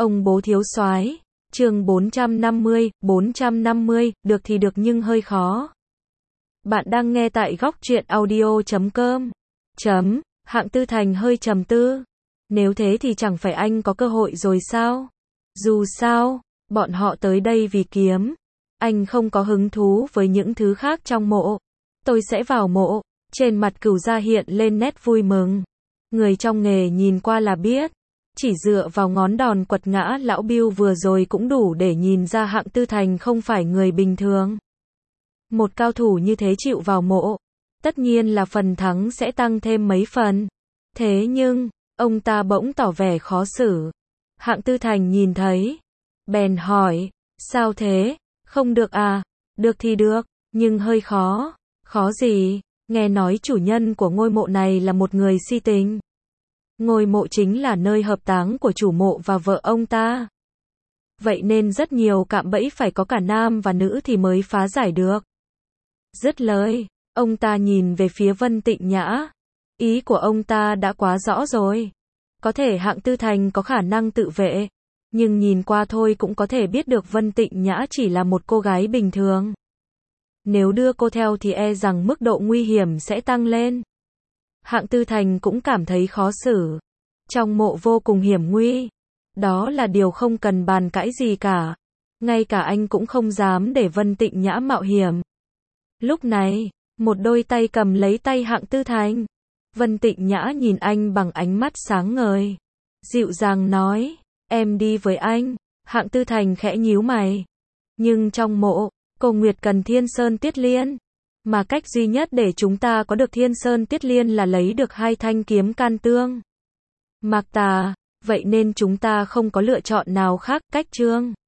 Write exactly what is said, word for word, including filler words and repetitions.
Ông bố thiếu soái. Chương bốn trăm năm mươi, bốn trăm năm mươi, được thì được nhưng hơi khó. Bạn đang nghe tại góc truyện audio chấm com. Chấm, Hạng Tư Thành hơi trầm tư. Nếu thế thì chẳng phải anh có cơ hội rồi sao? Dù sao, bọn họ tới đây vì kiếm. Anh không có hứng thú với những thứ khác trong mộ. Tôi sẽ vào mộ. Trên mặt Cửu Gia hiện lên nét vui mừng. Người trong nghề nhìn qua là biết. Chỉ dựa vào ngón đòn quật ngã lão Bill vừa rồi cũng đủ để nhìn ra Hạng Tư Thành không phải người bình thường. Một cao thủ như thế chịu vào mộ, tất nhiên là phần thắng sẽ tăng thêm mấy phần. Thế nhưng, ông ta bỗng tỏ vẻ khó xử. Hạng Tư Thành nhìn thấy, bèn hỏi, sao thế? Không được à? Được thì được, nhưng hơi khó. Khó gì? Nghe nói chủ nhân của ngôi mộ này là một người si tình. Ngôi mộ chính là nơi hợp táng của chủ mộ và vợ ông ta. Vậy nên rất nhiều cạm bẫy phải có cả nam và nữ thì mới phá giải được. Dứt lời, ông ta nhìn về phía Vân Tịnh Nhã. Ý của ông ta đã quá rõ rồi. Có thể Hạng Tư Thành có khả năng tự vệ, nhưng nhìn qua thôi cũng có thể biết được Vân Tịnh Nhã chỉ là một cô gái bình thường. Nếu đưa cô theo thì e rằng mức độ nguy hiểm sẽ tăng lên. Hạng Tư Thành cũng cảm thấy khó xử. Trong mộ vô cùng hiểm nguy. Đó là điều không cần bàn cãi gì cả. Ngay cả anh cũng không dám để Vân Tịnh Nhã mạo hiểm. Lúc này, một đôi tay cầm lấy tay Hạng Tư Thành. Vân Tịnh Nhã nhìn anh bằng ánh mắt sáng ngời. Dịu dàng nói, em đi với anh. Hạng Tư Thành khẽ nhíu mày. Nhưng trong mộ, cô Nguyệt cần Thiên Sơn Tiết Liên. Mà cách duy nhất để chúng ta có được Thiên Sơn Tiết Liên là lấy được hai thanh kiếm can tương. Mạc Tà, vậy nên chúng ta không có lựa chọn nào khác, cách chương.